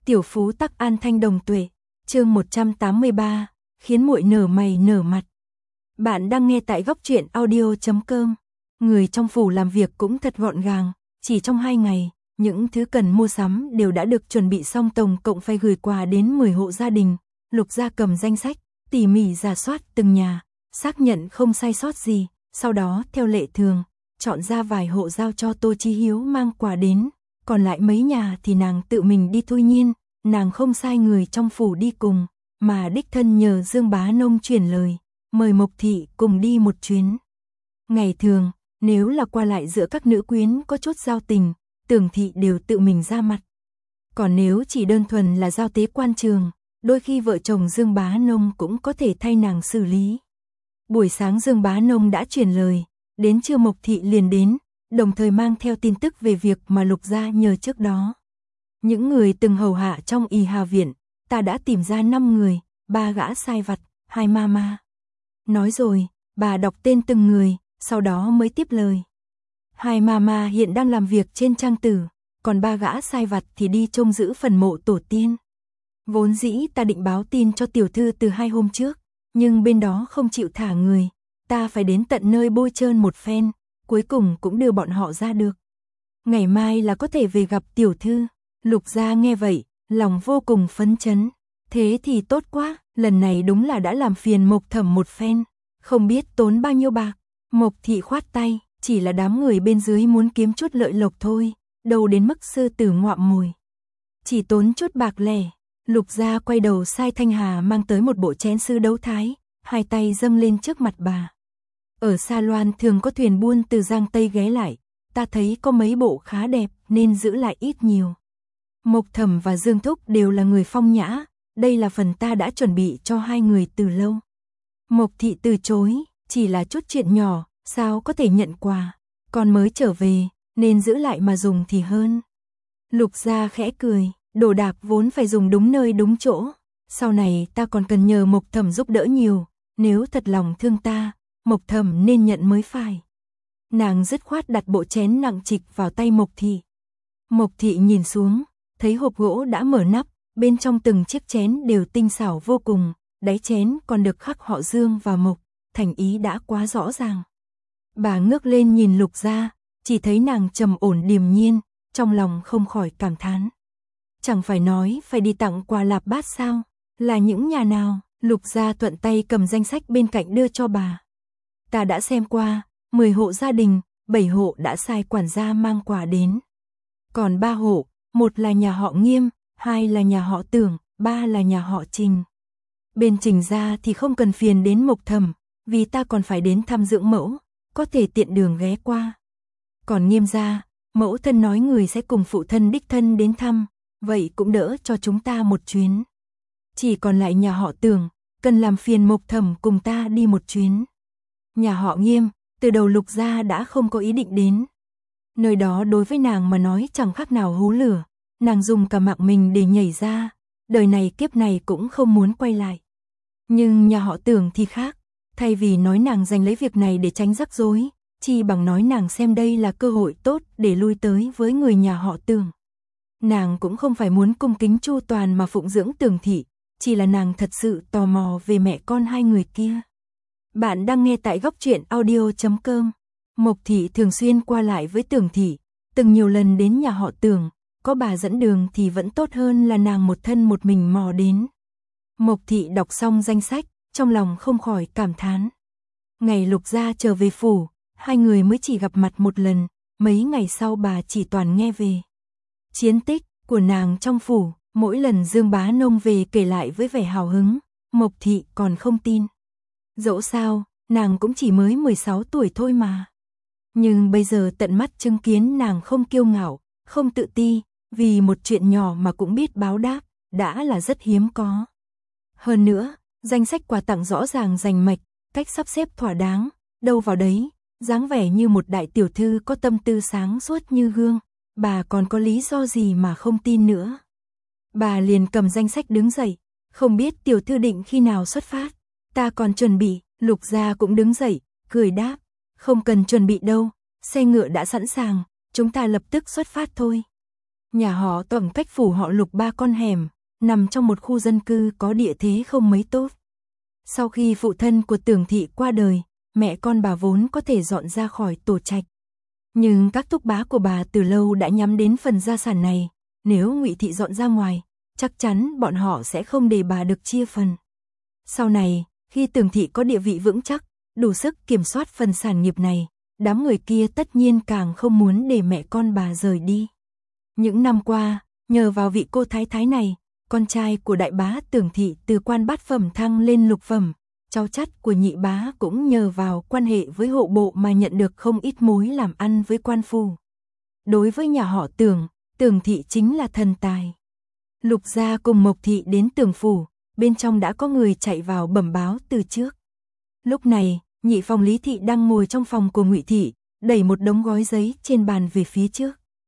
Tiểu phú tắc an thanh đồng tuệ, chương 183, khiến muội nở mày nở mặt. Bạn đang nghe tại góc truyện audio.com. Người trong phủ làm việc cũng thật gọn gàng, chỉ trong 2 ngày, những thứ cần mua sắm đều đã được chuẩn bị xong, tổng cộng phải gửi quà đến 10 hộ gia đình. Lục Gia cầm danh sách, tỉ mỉ rà soát từng nhà, xác nhận không sai sót gì, sau đó theo lệ thường, chọn ra vài hộ giao cho Tô Chí Hiếu mang quà đến, còn lại mấy nhà thì nàng tự mình đi thôi. Nhiên, nàng không sai người trong phủ đi cùng, mà đích thân nhờ Dương Bá Nông chuyển lời, mời Mộc Thị cùng đi một chuyến. Ngày thường, nếu là qua lại giữa các nữ quyến có chút giao tình, Tưởng Thị đều tự mình ra mặt. Còn nếu chỉ đơn thuần là giao tế quan trường, đôi khi vợ chồng Dương Bá Nông cũng có thể thay nàng xử lý. Buổi sáng Dương Bá Nông đã chuyển lời, đến trưa Mộc Thị liền đến, đồng thời mang theo tin tức về việc mà Lục Gia nhờ trước đó. Những người từng hầu hạ trong Y Hà Viện, ta đã tìm ra 5 người, 3 gã sai vặt, 2 ma. Nói rồi, bà đọc tên từng người, sau đó mới tiếp lời. 2 ma hiện đang làm việc trên trang tử, còn 3 gã sai vặt thì đi trông giữ phần mộ tổ tiên. Vốn dĩ ta định báo tin cho tiểu thư từ 2 hôm trước, nhưng bên đó không chịu thả người, ta phải đến tận nơi bôi trơn một phen, cuối cùng cũng đưa bọn họ ra được. Ngày mai là có thể về gặp tiểu thư. Lục Gia nghe vậy, lòng vô cùng phấn chấn. Thế thì tốt quá, lần này đúng là đã làm phiền Mộc Thẩm một phen, không biết tốn bao nhiêu bạc. Mộc Thị khoát tay, chỉ là đám người bên dưới muốn kiếm chút lợi lộc thôi, đâu đến mức sư tử ngoạm mồi. Chỉ tốn chút bạc lẻ. Lục Gia quay đầu sai Thanh Hà mang tới một bộ chén sứ đấu thái, 2 tay dâng lên trước mặt bà. Ở Sa Loan thường có thuyền buôn từ Giang Tây ghé lại, ta thấy có mấy bộ khá đẹp nên giữ lại ít nhiều. Mộc Thẩm và Dương Thúc đều là người phong nhã, đây là phần ta đã chuẩn bị cho 2 người từ lâu. Mộc Thị từ chối, chỉ là chút chuyện nhỏ, sao có thể nhận quà, con mới trở về, nên giữ lại mà dùng thì hơn. Lục Gia khẽ cười, đồ đạc vốn phải dùng đúng nơi đúng chỗ, sau này ta còn cần nhờ Mộc Thẩm giúp đỡ nhiều, nếu thật lòng thương ta, Mộc Thẩm nên nhận mới phải. Nàng dứt khoát đặt bộ chén nặng trịch vào tay Mộc Thị. Mộc Thị nhìn xuống, thấy hộp gỗ đã mở nắp, bên trong từng chiếc chén đều tinh xảo vô cùng, đáy chén còn được khắc họ Dương và Mộc, thành ý đã quá rõ ràng. Bà ngước lên nhìn Lục Gia, chỉ thấy nàng trầm ổn điềm nhiên, trong lòng không khỏi cảm thán. Chẳng phải nói phải đi tặng quà lạp bát sao, là những nhà nào? Lục Gia thuận tay cầm danh sách bên cạnh đưa cho bà. Ta đã xem qua, 10 hộ gia đình, 7 hộ đã sai quản gia mang quà đến. Còn 3 hộ, 1 là nhà họ Nghiêm, 2 là nhà họ Tưởng, 3 là nhà họ Trình. Bên Trình gia thì không cần phiền đến Mộc Thẩm, vì ta còn phải đến thăm dưỡng mẫu, có thể tiện đường ghé qua. Còn Nghiêm gia, mẫu thân nói người sẽ cùng phụ thân đích thân đến thăm, vậy cũng đỡ cho chúng ta một chuyến. Chỉ còn lại nhà họ Tưởng, cần làm phiền Mộc Thẩm cùng ta đi một chuyến. Nhà họ Nghiêm, từ đầu Lục Gia đã không có ý định đến. Nơi đó đối với nàng mà nói chẳng khác nào hố lửa, nàng dùng cả mạng mình để nhảy ra, đời này kiếp này cũng không muốn quay lại. Nhưng nhà họ Tưởng thì khác, thay vì nói nàng giành lấy việc này để tránh rắc rối, chi bằng nói nàng xem đây là cơ hội tốt để lui tới với người nhà họ Tưởng. Nàng cũng không phải muốn cung kính chu toàn mà phụng dưỡng Tưởng Thị, chỉ là nàng thật sự tò mò về mẹ con 2 người kia. Bạn đang nghe tại góc truyện audio.com. Mộc Thị thường xuyên qua lại với Tưởng Thị, từng nhiều lần đến nhà họ Tưởng, có bà dẫn đường thì vẫn tốt hơn là nàng một thân một mình mò đến. Mộc Thị đọc xong danh sách, trong lòng không khỏi cảm thán. Ngày Lục Gia trở về phủ, 2 người mới chỉ gặp mặt một lần, mấy ngày sau bà chỉ toàn nghe về chiến tích của nàng trong phủ, mỗi lần Dương Bá Nông về kể lại với vẻ hào hứng, Mộc Thị còn không tin. Dẫu sao, nàng cũng chỉ mới 16 tuổi thôi mà. Nhưng bây giờ tận mắt chứng kiến nàng không kiêu ngạo, không tự ti, vì một chuyện nhỏ mà cũng biết báo đáp, đã là rất hiếm có. Hơn nữa, danh sách quà tặng rõ ràng rành mạch, cách sắp xếp thỏa đáng, đâu vào đấy, dáng vẻ như một đại tiểu thư có tâm tư sáng suốt như gương, bà còn có lý do gì mà không tin nữa. Bà liền cầm danh sách đứng dậy, không biết tiểu thư định khi nào xuất phát, ta còn chuẩn bị. Lục Gia cũng đứng dậy, cười đáp, không cần chuẩn bị đâu, xe ngựa đã sẵn sàng, chúng ta lập tức xuất phát thôi. Nhà họ Tẩm cách phủ họ Lục 3 con hẻm, nằm trong một khu dân cư có địa thế không mấy tốt. Sau khi phụ thân của Tưởng thị qua đời, mẹ con bà vốn có thể dọn ra khỏi tổ trạch. Nhưng các thúc bá của bà từ lâu đã nhắm đến phần gia sản này, nếu Ngụy thị dọn ra ngoài, chắc chắn bọn họ sẽ không để bà được chia phần. Sau này, khi Tưởng thị có địa vị vững chắc, đủ sức kiểm soát phần sản nghiệp này, đám người kia tất nhiên càng không muốn để mẹ con bà rời đi. Những năm qua, nhờ vào vị cô thái thái này, con trai của đại bá Tưởng thị từ quan bát phẩm thăng lên lục phẩm, cháu chắt của nhị bá cũng nhờ vào quan hệ với hộ bộ mà nhận được không ít mối làm ăn với quan phủ. Đối với nhà họ Tưởng, Tưởng thị chính là thần tài. Lục gia cùng Mộc thị đến Tưởng phủ, bên trong đã có người chạy vào bẩm báo từ trước. Lúc này, nhị phòng Lý thị đang ngồi trong phòng của Ngụy thị, đẩy một đống gói giấy trên bàn về phía trước.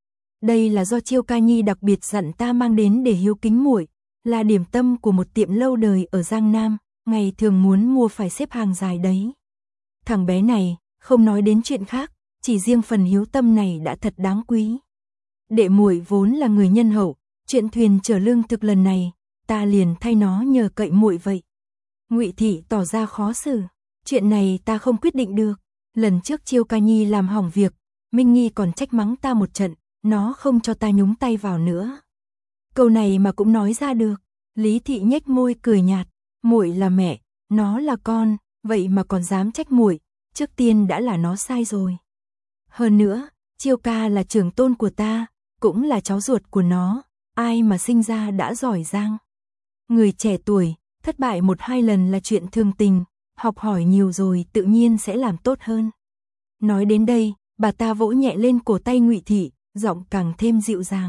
Đây là do Chiêu Ca Nhi đặc biệt dặn ta mang đến để hiếu kính muội, là điểm tâm của một tiệm lâu đời ở Giang Nam, ngày thường muốn mua phải xếp hàng dài đấy. Thằng bé này, không nói đến chuyện khác, chỉ riêng phần hiếu tâm này đã thật đáng quý. Đệ muội vốn là người nhân hậu, chuyện thuyền chở lương thực lần này, ta liền thay nó nhờ cậy muội vậy. Ngụy thị tỏ ra khó xử, chuyện này ta không quyết định được, lần trước Chiêu Ca Nhi làm hỏng việc, Minh Nghi còn trách mắng ta một trận, nó không cho ta nhúng tay vào nữa. Câu này mà cũng nói ra được. Lý thị nhếch môi cười nhạt, muội là mẹ, nó là con, vậy mà còn dám trách muội, trước tiên đã là nó sai rồi. Hơn nữa, Chiêu ca là trưởng tôn của ta, cũng là cháu ruột của nó, ai mà sinh ra đã giỏi giang. Người trẻ tuổi, thất bại 1-2 lần là chuyện thường tình, học hỏi nhiều rồi tự nhiên sẽ làm tốt hơn. Nói đến đây, bà ta vỗ nhẹ lên cổ tay Ngụy thị, giọng càng thêm dịu dàng.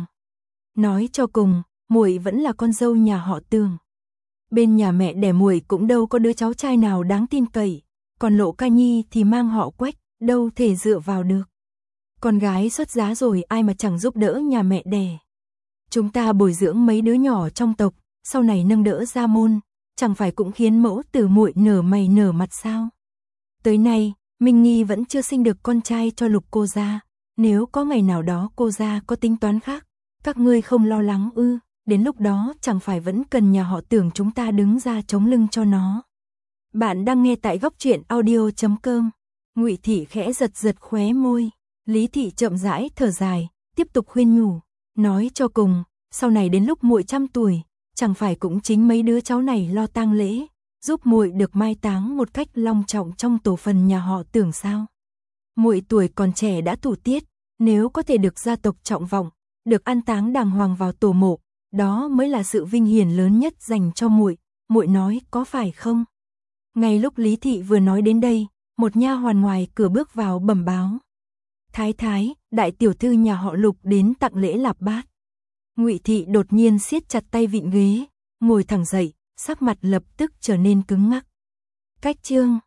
Nói cho cùng, muội vẫn là con dâu nhà họ Tưởng. Bên nhà mẹ đẻ muội cũng đâu có đứa cháu trai nào đáng tin cậy, còn Lộ Ca Nhi thì mang họ Quách, đâu thể dựa vào được. Con gái xuất giá rồi ai mà chẳng giúp đỡ nhà mẹ đẻ. Chúng ta bồi dưỡng mấy đứa nhỏ trong tộc, sau này nâng đỡ ra môn, chẳng phải cũng khiến mẫu tử muội nở mày nở mặt sao? Tới nay, Minh Nghi vẫn chưa sinh được con trai cho Lục cô gia, nếu có ngày nào đó cô gia có tính toán khác, các ngươi không lo lắng ư? Đến lúc đó chẳng phải vẫn cần nhà họ Tưởng chúng ta đứng ra chống lưng cho nó. Bạn đang nghe tại góc truyện audio.com. Ngụy thị khẽ giật giật khóe môi, Lý thị chậm rãi thở dài, tiếp tục khuyên nhủ, nói cho cùng, sau này đến lúc muội trăm tuổi, chẳng phải cũng chính mấy đứa cháu này lo tang lễ, giúp muội được mai táng một cách long trọng trong tổ phần nhà họ Tưởng sao? Muội tuổi còn trẻ đã thủ tiết, nếu có thể được gia tộc trọng vọng, được an táng đàng hoàng vào tổ mộ, đó mới là sự vinh hiển lớn nhất dành cho muội, muội nói có phải không? Ngay lúc Lý thị vừa nói đến đây, một nha hoàn ngoài cửa bước vào bẩm báo. Thái thái, đại tiểu thư nhà họ Lục đến tặng lễ lạp bát. Ngụy thị đột nhiên siết chặt tay vịn ghế, ngồi thẳng dậy, sắc mặt lập tức trở nên cứng ngắc. Cách chương